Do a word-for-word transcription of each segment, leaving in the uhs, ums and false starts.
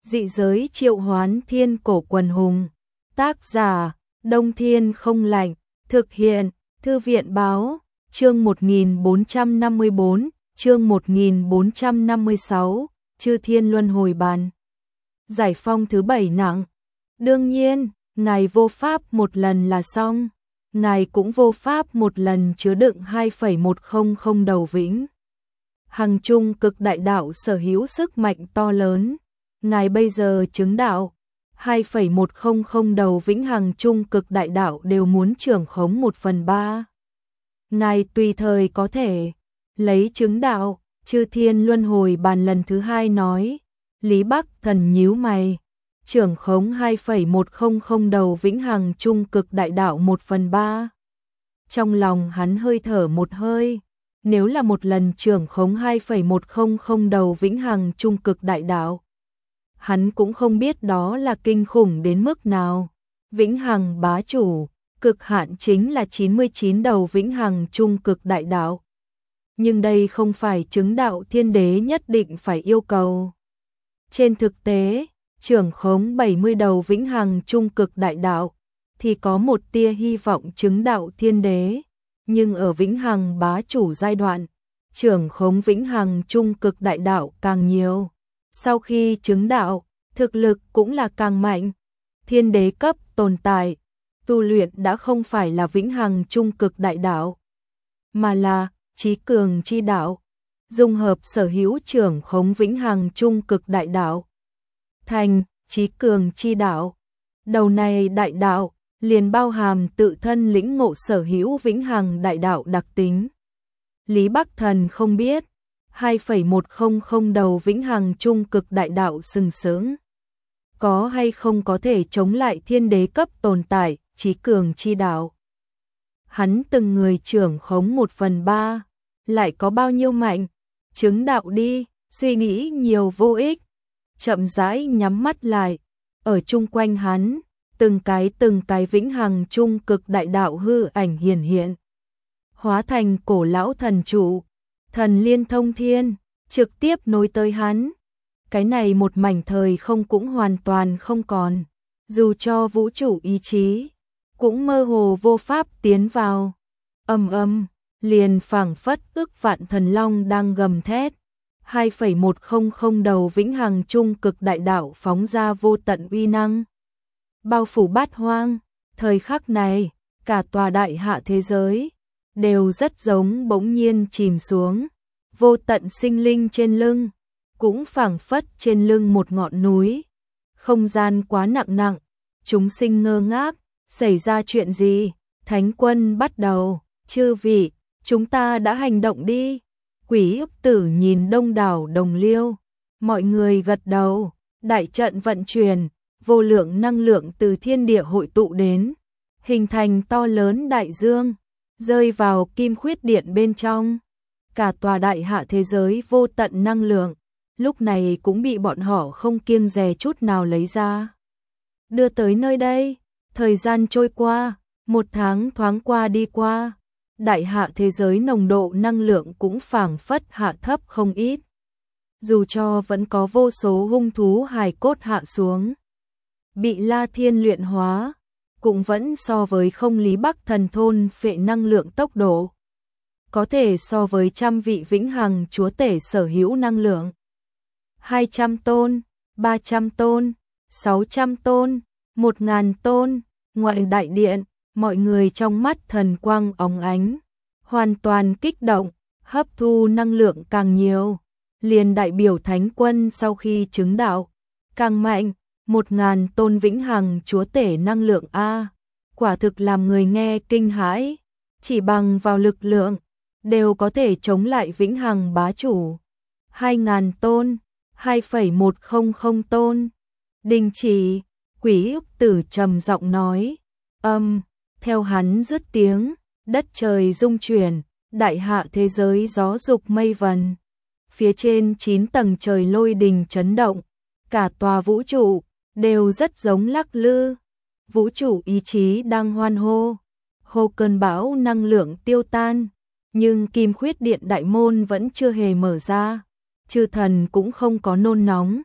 Dị giới triệu hoán thiên cổ quần hùng. Tác giả, Đông Thiên không lạnh. Thực hiện, Thư viện báo, chương một nghìn bốn trăm năm mươi bốn, chương một nghìn bốn trăm năm mươi sáu, Chư Thiên Luân Hồi Bàn. Giải phong thứ bảy nặng. Đương nhiên, Ngài vô pháp một lần là xong. Ngài cũng vô pháp một lần chứa đựng hai phẩy một không không đầu vĩnh hằng trung cực đại đạo sở hữu sức mạnh to lớn. Ngài bây giờ chứng đạo, hai phẩy một không không đầu vĩnh hằng trung cực đại đạo đều muốn trưởng khống một phần ba. Ngài tùy thời có thể lấy chứng đạo. Chư Thiên Luân Hồi Bàn lần thứ hai nói. Lý Bắc Thần nhíu mày. Trưởng khống hai phẩy một không không đầu vĩnh hằng trung cực đại đạo một phần ba. Trong lòng hắn hơi thở một hơi. Nếu là một lần trưởng khống hai phẩy một không không đầu vĩnh hằng trung cực đại đạo, hắn cũng không biết đó là kinh khủng đến mức nào. Vĩnh hằng bá chủ, cực hạn chính là chín mươi chín đầu vĩnh hằng trung cực đại đạo. Nhưng đây không phải chứng đạo thiên đế nhất định phải yêu cầu. Trên thực tế, trưởng khống bảy mươi đầu vĩnh hằng trung cực đại đạo thì có một tia hy vọng chứng đạo thiên đế, nhưng ở vĩnh hằng bá chủ giai đoạn, trưởng khống vĩnh hằng trung cực đại đạo càng nhiều. Sau khi chứng đạo, thực lực cũng là càng mạnh. Thiên đế cấp tồn tại, tu luyện đã không phải là vĩnh hằng trung cực đại đạo, mà là trí cường chi đạo, dung hợp sở hữu trưởng khống vĩnh hằng trung cực đại đạo thành trí cường chi đạo. Đầu này đại đạo liền bao hàm tự thân lĩnh ngộ sở hữu vĩnh hằng đại đạo đặc tính. Lý Bắc Thần không biết hai phẩy một không không đầu vĩnh hằng trung cực đại đạo sừng sững có hay không có thể chống lại thiên đế cấp tồn tại trí cường chi đạo. Hắn từng người trưởng khống một phần ba, lại có bao nhiêu mạnh? Chứng đạo đi, suy nghĩ nhiều vô ích. Chậm rãi nhắm mắt lại, ở chung quanh hắn, từng cái từng cái vĩnh hằng trung cực đại đạo hư ảnh hiển hiện, hóa thành cổ lão thần trụ, thần liên thông thiên, trực tiếp nối tới hắn. Cái này một mảnh thời không cũng hoàn toàn không còn, dù cho vũ trụ ý chí cũng mơ hồ vô pháp tiến vào. Ầm ầm, liền phảng phất ức vạn thần long đang gầm thét. hai phẩy một không không đầu vĩnh hằng trung cực đại đạo phóng ra vô tận uy năng, bao phủ bát hoang. Thời khắc này, cả tòa đại hạ thế giới đều rất giống bỗng nhiên chìm xuống. Vô tận sinh linh trên lưng cũng phảng phất trên lưng một ngọn núi. Không gian quá nặng nặng, chúng sinh ngơ ngác, xảy ra chuyện gì? Thánh quân bắt đầu, chư vị, chúng ta đã hành động đi. Quỷ ức tử nhìn đông đảo đồng liêu, mọi người gật đầu. Đại trận vận chuyển, vô lượng năng lượng từ thiên địa hội tụ đến, hình thành to lớn đại dương, rơi vào kim khuyết điện bên trong. Cả tòa đại hạ thế giới vô tận năng lượng, lúc này cũng bị bọn họ không kiêng dè chút nào lấy ra, đưa tới nơi đây. Thời gian trôi qua, một tháng thoáng qua đi qua, đại hạ thế giới nồng độ năng lượng cũng phảng phất hạ thấp không ít. Dù cho vẫn có vô số hung thú hài cốt hạ xuống, bị La Thiên luyện hóa, cũng vẫn so với không Lý Bắc Thần thôn phệ năng lượng tốc độ, có thể so với trăm vị vĩnh hằng chúa tể sở hữu năng lượng. hai trăm tôn, ba trăm tôn, sáu trăm tôn, một ngàn tôn. Ngoại đại điện, mọi người trong mắt thần quang óng ánh, hoàn toàn kích động, hấp thu năng lượng càng nhiều, liền đại biểu thánh quân sau khi chứng đạo càng mạnh. Một ngàn tôn vĩnh hằng chúa tể năng lượng a, quả thực làm người nghe kinh hãi. Chỉ bằng vào lực lượng đều có thể chống lại vĩnh hằng bá chủ. Hai ngàn tôn, hai phẩy một không không tôn. Đình chỉ, quỷ ức tử trầm giọng nói. Âm, theo hắn dứt tiếng, đất trời rung chuyển, đại hạ thế giới gió dục mây vần. Phía trên chín tầng trời lôi đình chấn động, cả tòa vũ trụ đều rất giống lắc lư. Vũ trụ ý chí đang hoan hô, hô cơn bão năng lượng tiêu tan, nhưng kim khuyết điện đại môn vẫn chưa hề mở ra. Chư thần cũng không có nôn nóng,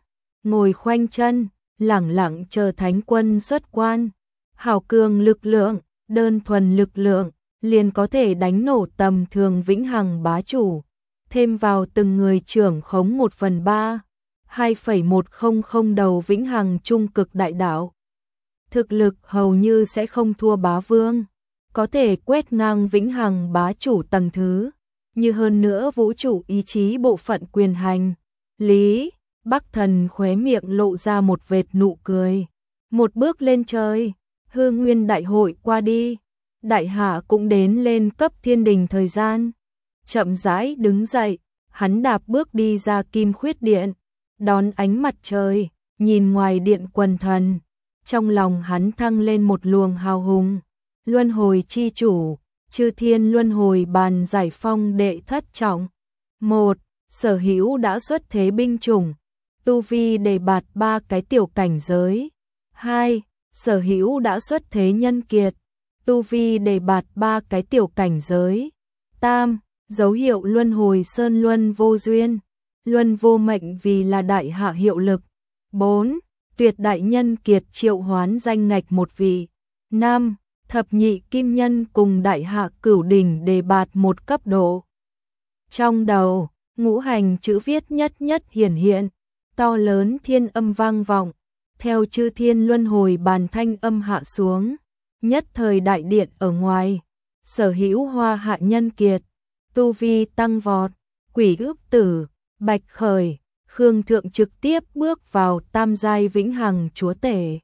ngồi khoanh chân, lẳng lặng chờ thánh quân xuất quan. Hào cường lực lượng, đơn thuần lực lượng, liền có thể đánh nổ tầm thường vĩnh hằng bá chủ. Thêm vào từng người trưởng khống một phần ba, hai phẩy một không không đầu vĩnh hằng trung cực đại đạo. Thực lực hầu như sẽ không thua bá vương, có thể quét ngang vĩnh hằng bá chủ tầng thứ, như hơn nữa vũ trụ ý chí bộ phận quyền hành. Lý Bắc Thần khóe miệng lộ ra một vệt nụ cười, một bước lên trời, hư nguyên đại hội qua đi, đại hạ cũng đến lên cấp thiên đình thời gian. Chậm rãi đứng dậy, hắn đạp bước đi ra Kim Khuyết Điện, đón ánh mặt trời, nhìn ngoài điện quần thần, trong lòng hắn thăng lên một luồng hào hùng. Luân hồi chi chủ, chư thiên luân hồi bàn giải phong đệ thất trọng. Một, sở hữu đã xuất thế binh chủng, tu vi đề bạt ba cái tiểu cảnh giới. Hai, sở hữu đã xuất thế nhân kiệt, tu vi đề bạt ba cái tiểu cảnh giới. Tam, dấu hiệu luân hồi sơn luân vô duyên, luân vô mệnh vì là đại hạ hiệu lực. Bốn, tuyệt đại nhân kiệt triệu hoán danh ngạch một vị. Năm, thập nhị kim nhân cùng đại hạ cửu đỉnh đề bạt một cấp độ. Trong đầu, ngũ hành chữ viết nhất nhất hiển hiện, to lớn thiên âm vang vọng, theo chư thiên luân hồi bàn thanh âm hạ xuống, nhất thời đại điện ở ngoài, sở hữu hoa hạ nhân kiệt, tu vi tăng vọt, quỷ ước tử, bạch khởi, Khương Thượng trực tiếp bước vào tam giai vĩnh hằng chúa tể.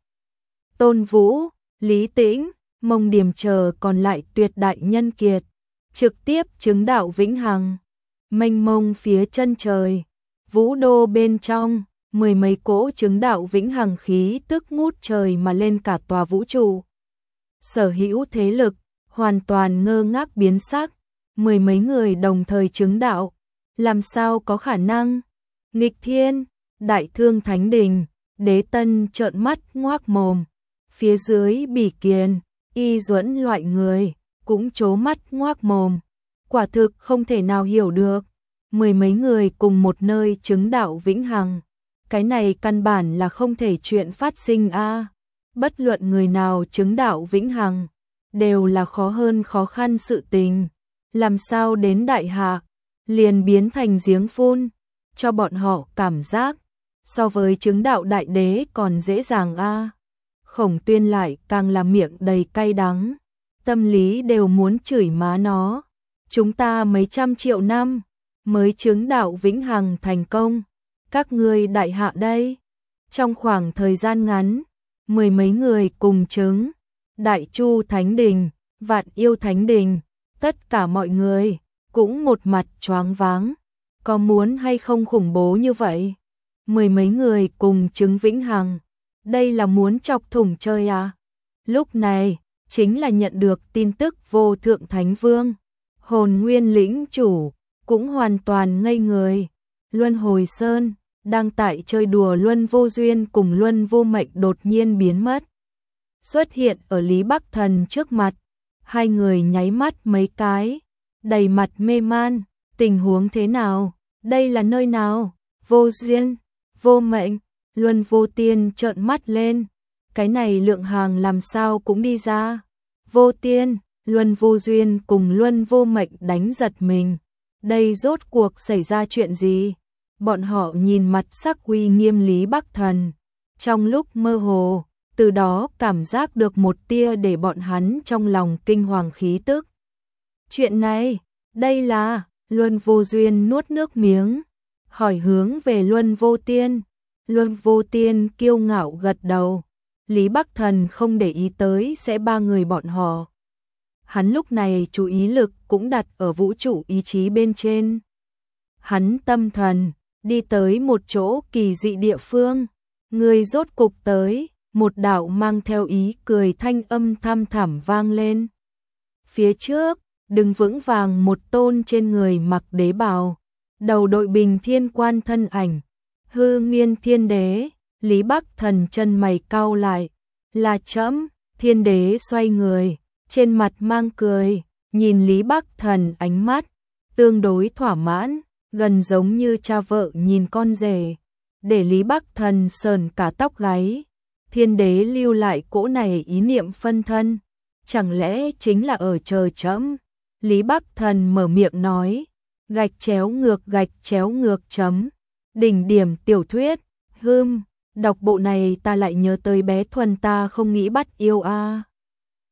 Tôn Vũ, Lý Tĩnh, Mông Điềm chờ còn lại tuyệt đại nhân kiệt, trực tiếp chứng đạo vĩnh hằng. Mênh mông phía chân trời, vũ đô bên trong, mười mấy cỗ chứng đạo vĩnh hằng khí tức ngút trời mà lên cả tòa vũ trụ. Sở hữu thế lực, hoàn toàn ngơ ngác biến sắc, mười mấy người đồng thời chứng đạo, làm sao có khả năng? Nghịch thiên, đại thương thánh đình, đế tân trợn mắt ngoác mồm, phía dưới bỉ kiền, y duẫn loại người, cũng trố mắt ngoác mồm, quả thực không thể nào hiểu được, mười mấy người cùng một nơi chứng đạo vĩnh hằng, cái này căn bản là không thể chuyện phát sinh a. Bất luận người nào chứng đạo vĩnh hằng, đều là khó hơn khó khăn sự tình, làm sao đến đại hạ, liền biến thành giếng phun, cho bọn họ cảm giác, so với chứng đạo đại đế còn dễ dàng a. Khổng Tuyên lại càng là miệng đầy cay đắng, tâm lý đều muốn chửi má nó. Chúng ta mấy trăm triệu năm mới chứng đạo vĩnh hằng thành công, các ngươi đại hạ đây, trong khoảng thời gian ngắn, mười mấy người cùng chứng, Đại Chu Thánh Đình, Vạn Yêu Thánh Đình, tất cả mọi người cũng một mặt choáng váng, có muốn hay không khủng bố như vậy? Mười mấy người cùng chứng vĩnh hằng, đây là muốn chọc thủng chơi à? Lúc này, chính là nhận được tin tức vô thượng Thánh Vương, hồn nguyên lĩnh chủ, cũng hoàn toàn ngây người. Luân Hồi Sơn, đang tại chơi đùa Luân Vô Duyên cùng Luân Vô Mệnh đột nhiên biến mất. Xuất hiện ở Lý Bắc Thần trước mặt, hai người nháy mắt mấy cái, đầy mặt mê man, tình huống thế nào, đây là nơi nào, Vô Duyên, Vô Mệnh, Luân Vô Tiên trợn mắt lên, cái này lượng hàng làm sao cũng đi ra, Vô Tiên, Luân Vô Duyên cùng Luân Vô Mệnh đánh giật mình, đây rốt cuộc xảy ra chuyện gì? Bọn họ nhìn mặt sắc uy nghiêm Lý Bắc Thần, trong lúc mơ hồ, từ đó cảm giác được một tia để bọn hắn trong lòng kinh hoàng khí tức. Chuyện này, đây là, Luân Vô Duyên nuốt nước miếng, hỏi hướng về Luân Vô Tiên. Luân Vô Tiên kiêu ngạo gật đầu, Lý Bắc Thần không để ý tới sẽ ba người bọn họ. Hắn lúc này chú ý lực cũng đặt ở vũ trụ ý chí bên trên. Hắn tâm thần, đi tới một chỗ kỳ dị địa phương, người rốt cục tới, một đạo mang theo ý cười thanh âm thăm thẳm vang lên. Phía trước, đứng vững vàng một tôn trên người mặc đế bào, đầu đội bình thiên quan thân ảnh, hư nguyên thiên đế. Lý Bắc Thần chân mày cau lại, là trẫm. Thiên đế xoay người, trên mặt mang cười, nhìn Lý Bắc Thần ánh mắt tương đối thỏa mãn, gần giống như cha vợ nhìn con rể. để Lý Bắc Thần sờn cả tóc gáy. Thiên đế lưu lại cỗ này ý niệm phân thân, chẳng lẽ chính là ở chờ trẫm? Lý Bắc Thần mở miệng nói, gạch chéo ngược gạch chéo ngược chấm. Đỉnh điểm tiểu thuyết, hưm, đọc bộ này ta lại nhớ tới bé Thuần ta không nghĩ bắt yêu a.